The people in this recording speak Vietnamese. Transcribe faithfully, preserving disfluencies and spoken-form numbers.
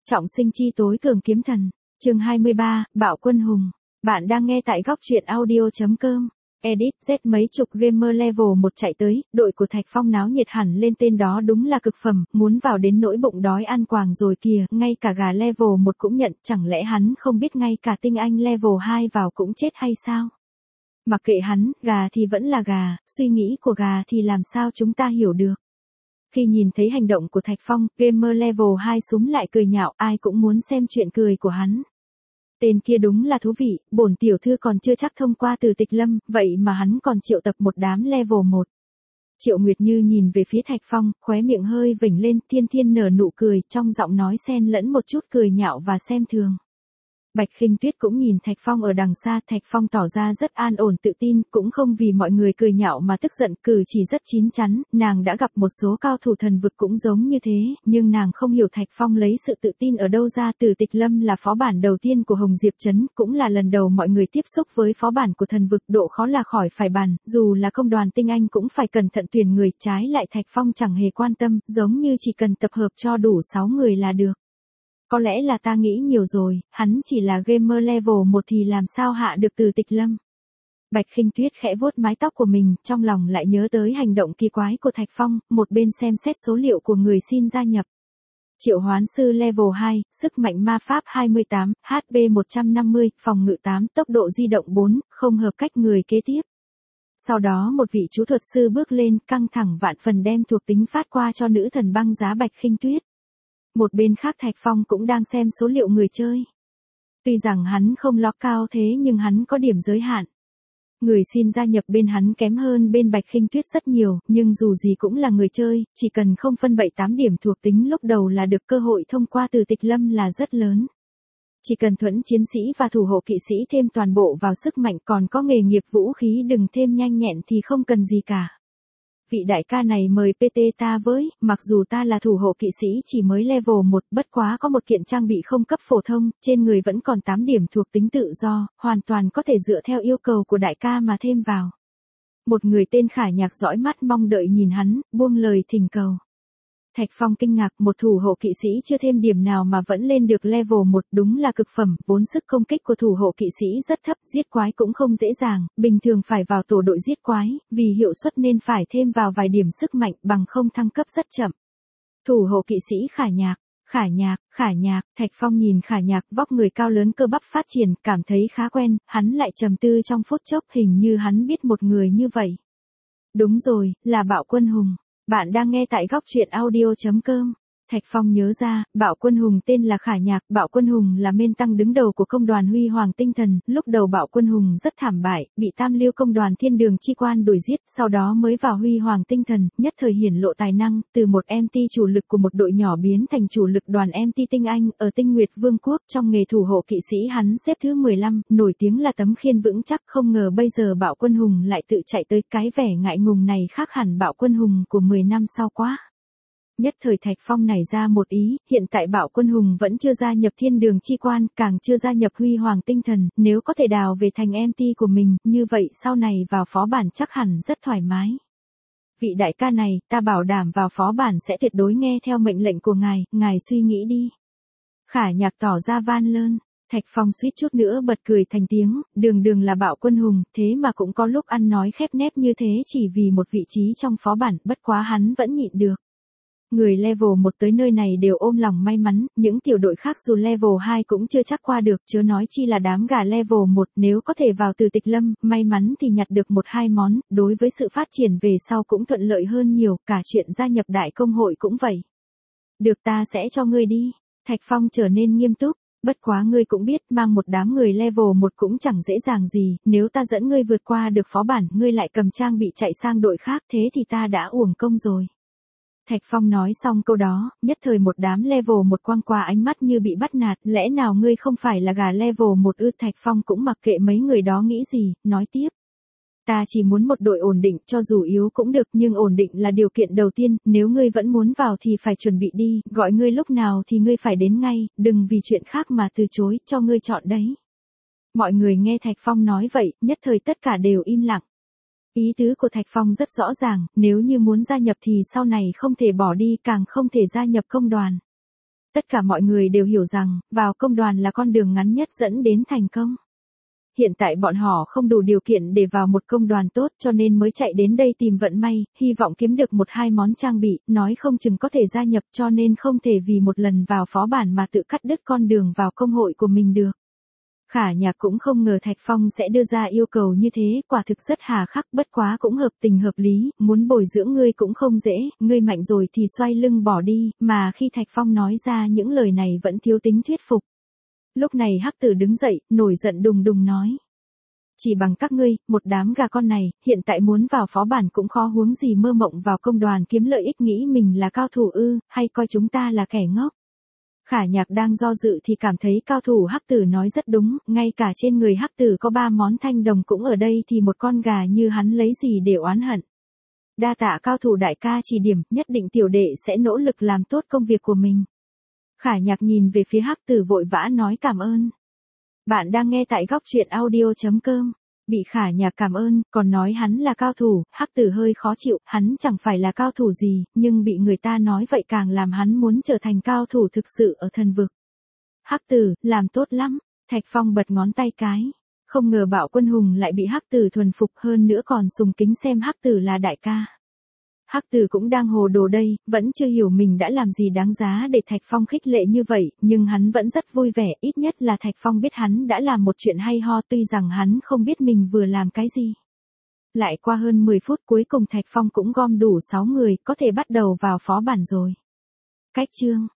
Trọng sinh chi tối cường kiếm thần. Chương hai mươi ba, Bạo Quân Hùng. Bạn đang nghe tại góc truyện audio.com. Edit Z mấy chục gamer level một chạy tới, đội của Thạch Phong náo nhiệt hẳn lên, tên đó đúng là cực phẩm, muốn vào đến nỗi bụng đói ăn quàng rồi kìa, ngay cả gà level một cũng nhận, chẳng lẽ hắn không biết ngay cả tinh anh level hai vào cũng chết hay sao? Mặc kệ hắn, gà thì vẫn là gà, suy nghĩ của gà thì làm sao chúng ta hiểu được. Khi nhìn thấy hành động của Thạch Phong, gamer level hai súm lại cười nhạo, ai cũng muốn xem chuyện cười của hắn. Tên kia đúng là thú vị, bổn tiểu thư còn chưa chắc thông qua từ tịch lâm, vậy mà hắn còn triệu tập một đám level một. Triệu Nguyệt Như nhìn về phía Thạch Phong, khóe miệng hơi vểnh lên, thiên thiên nở nụ cười, trong giọng nói xen lẫn một chút cười nhạo và xem thường. Bạch Khinh Tuyết cũng nhìn Thạch Phong ở đằng xa, Thạch Phong tỏ ra rất an ổn tự tin, cũng không vì mọi người cười nhạo mà tức giận, cử chỉ rất chín chắn, nàng đã gặp một số cao thủ thần vực cũng giống như thế, nhưng nàng không hiểu Thạch Phong lấy sự tự tin ở đâu ra. Từ Tịch Lâm là phó bản đầu tiên của Hồng Diệp Trấn, cũng là lần đầu mọi người tiếp xúc với phó bản của thần vực, độ khó là khỏi phải bàn, dù là công đoàn tinh anh cũng phải cẩn thận tuyển người, trái lại Thạch Phong chẳng hề quan tâm, giống như chỉ cần tập hợp cho đủ sáu người là được. Có lẽ là ta nghĩ nhiều rồi, hắn chỉ là gamer level một thì làm sao hạ được Từ Tịch Lâm. Bạch Khinh Tuyết khẽ vuốt mái tóc của mình, trong lòng lại nhớ tới hành động kỳ quái của Thạch Phong, một bên xem xét số liệu của người xin gia nhập. Triệu Hoán Sư level hai, sức mạnh ma pháp hai mươi tám, hát pê một trăm năm mươi, phòng ngự tám, tốc độ di động bốn, không hợp cách người kế tiếp. Sau đó một vị chú thuật sư bước lên, căng thẳng vạn phần đem thuộc tính phát qua cho nữ thần băng giá Bạch Khinh Tuyết. Một bên khác Thạch Phong cũng đang xem số liệu người chơi. Tuy rằng hắn không log cao thế nhưng hắn có điểm giới hạn. Người xin gia nhập bên hắn kém hơn bên Bạch Khinh Tuyết rất nhiều, nhưng dù gì cũng là người chơi, chỉ cần không phân bảy tám điểm thuộc tính lúc đầu là được, cơ hội thông qua Từ Tịch Lâm là rất lớn. Chỉ cần thuẫn chiến sĩ và thủ hộ kỵ sĩ thêm toàn bộ vào sức mạnh, còn có nghề nghiệp vũ khí đừng thêm nhanh nhẹn thì không cần gì cả. Vị đại ca này mời pê tê ta với, mặc dù ta là thủ hộ kỵ sĩ chỉ mới level một, bất quá có một kiện trang bị không cấp phổ thông, trên người vẫn còn tám điểm thuộc tính tự do, hoàn toàn có thể dựa theo yêu cầu của đại ca mà thêm vào. Một người tên Khả Nhạc dõi mắt mong đợi nhìn hắn, buông lời thỉnh cầu. Thạch Phong kinh ngạc, một thủ hộ kỵ sĩ chưa thêm điểm nào mà vẫn lên được level một, đúng là cực phẩm, vốn sức công kích của thủ hộ kỵ sĩ rất thấp, giết quái cũng không dễ dàng, bình thường phải vào tổ đội giết quái, vì hiệu suất nên phải thêm vào vài điểm sức mạnh, bằng không thăng cấp rất chậm. Thủ hộ kỵ sĩ Khả Nhạc, Khả Nhạc, Khả Nhạc, Thạch Phong nhìn Khả Nhạc vóc người cao lớn cơ bắp phát triển, cảm thấy khá quen, hắn lại trầm tư trong phút chốc, hình như hắn biết một người như vậy. Đúng rồi, là Bạo Quân Hùng. Bạn đang nghe tại góc truyện audio.com. Thạch Phong nhớ ra, Bạo Quân Hùng tên là Khả Nhạc, Bạo Quân Hùng là main tăng đứng đầu của công đoàn Huy Hoàng Tinh Thần, lúc đầu Bạo Quân Hùng rất thảm bại, bị tam lưu công đoàn Thiên Đường Chi Quan đuổi giết, sau đó mới vào Huy Hoàng Tinh Thần, nhất thời hiển lộ tài năng, từ một em tê chủ lực của một đội nhỏ biến thành chủ lực đoàn em tê tinh anh, ở Tinh Nguyệt Vương quốc, trong nghề thủ hộ kỵ sĩ hắn xếp thứ mười lăm, nổi tiếng là tấm khiên vững chắc, không ngờ bây giờ Bạo Quân Hùng lại tự chạy tới, cái vẻ ngại ngùng này khác hẳn Bạo Quân Hùng của mười năm sau quá. Nhất thời Thạch Phong nảy ra một ý, hiện tại Bạo Quân Hùng vẫn chưa gia nhập Thiên Đường Chi Quan, càng chưa gia nhập Huy Hoàng Tinh Thần, nếu có thể đào về thành em tê của mình, như vậy sau này vào phó bản chắc hẳn rất thoải mái. Vị đại ca này, ta bảo đảm vào phó bản sẽ tuyệt đối nghe theo mệnh lệnh của ngài, ngài suy nghĩ đi. Khả Nhạc tỏ ra van lơn. Thạch Phong suýt chút nữa bật cười thành tiếng, đường đường là Bạo Quân Hùng, thế mà cũng có lúc ăn nói khép nép như thế chỉ vì một vị trí trong phó bản, bất quá hắn vẫn nhịn được. Người level một tới nơi này đều ôm lòng may mắn, những tiểu đội khác dù level hai cũng chưa chắc qua được, chớ nói chi là đám gà level một, nếu có thể vào Từ Tịch Lâm, may mắn thì nhặt được một hai món, đối với sự phát triển về sau cũng thuận lợi hơn nhiều, cả chuyện gia nhập đại công hội cũng vậy. Được, ta sẽ cho ngươi đi. Thạch Phong trở nên nghiêm túc, bất quá ngươi cũng biết, mang một đám người level một cũng chẳng dễ dàng gì, nếu ta dẫn ngươi vượt qua được phó bản, ngươi lại cầm trang bị chạy sang đội khác, thế thì ta đã uổng công rồi. Thạch Phong nói xong câu đó, nhất thời một đám level một quăng qua ánh mắt như bị bắt nạt, lẽ nào ngươi không phải là gà level một ư? Thạch Phong cũng mặc kệ mấy người đó nghĩ gì, nói tiếp. Ta chỉ muốn một đội ổn định, cho dù yếu cũng được, nhưng ổn định là điều kiện đầu tiên, nếu ngươi vẫn muốn vào thì phải chuẩn bị đi, gọi ngươi lúc nào thì ngươi phải đến ngay, đừng vì chuyện khác mà từ chối, cho ngươi chọn đấy. Mọi người nghe Thạch Phong nói vậy, nhất thời tất cả đều im lặng. Ý tứ của Thạch Phong rất rõ ràng, nếu như muốn gia nhập thì sau này không thể bỏ đi, càng không thể gia nhập công đoàn. Tất cả mọi người đều hiểu rằng, vào công đoàn là con đường ngắn nhất dẫn đến thành công. Hiện tại bọn họ không đủ điều kiện để vào một công đoàn tốt cho nên mới chạy đến đây tìm vận may, hy vọng kiếm được một hai món trang bị, nói không chừng có thể gia nhập cho nên không thể vì một lần vào phó bản mà tự cắt đứt con đường vào công hội của mình được. Khả Nhạc cũng không ngờ Thạch Phong sẽ đưa ra yêu cầu như thế, quả thực rất hà khắc, bất quá cũng hợp tình hợp lý, muốn bồi dưỡng ngươi cũng không dễ, ngươi mạnh rồi thì xoay lưng bỏ đi, mà khi Thạch Phong nói ra những lời này vẫn thiếu tính thuyết phục. Lúc này Hắc Tử đứng dậy, nổi giận đùng đùng nói. Chỉ bằng các ngươi, một đám gà con này, hiện tại muốn vào phó bản cũng khó huống gì mơ mộng vào công đoàn kiếm lợi ích, nghĩ mình là cao thủ ư, hay coi chúng ta là kẻ ngốc. Khả Nhạc đang do dự thì cảm thấy cao thủ Hắc Tử nói rất đúng, ngay cả trên người Hắc Tử có ba món thanh đồng cũng ở đây thì một con gà như hắn lấy gì để oán hận. Đa tạ cao thủ đại ca chỉ điểm, nhất định tiểu đệ sẽ nỗ lực làm tốt công việc của mình. Khả Nhạc nhìn về phía Hắc Tử vội vã nói cảm ơn. Bạn đang nghe tại góc truyện audio chấm com. Bị Khả Nhạc cảm ơn, còn nói hắn là cao thủ, Hắc Tử hơi khó chịu, hắn chẳng phải là cao thủ gì, nhưng bị người ta nói vậy càng làm hắn muốn trở thành cao thủ thực sự ở thần vực. Hắc Tử, làm tốt lắm, Thạch Phong bật ngón tay cái. Không ngờ Bạo Quân Hùng lại bị Hắc Tử thuần phục hơn nữa còn sùng kính xem Hắc Tử là đại ca. Hắc Tử cũng đang hồ đồ đây, vẫn chưa hiểu mình đã làm gì đáng giá để Thạch Phong khích lệ như vậy, nhưng hắn vẫn rất vui vẻ, ít nhất là Thạch Phong biết hắn đã làm một chuyện hay ho tuy rằng hắn không biết mình vừa làm cái gì. Lại qua hơn mười phút cuối cùng Thạch Phong cũng gom đủ sáu người, có thể bắt đầu vào phó bản rồi. Cách chương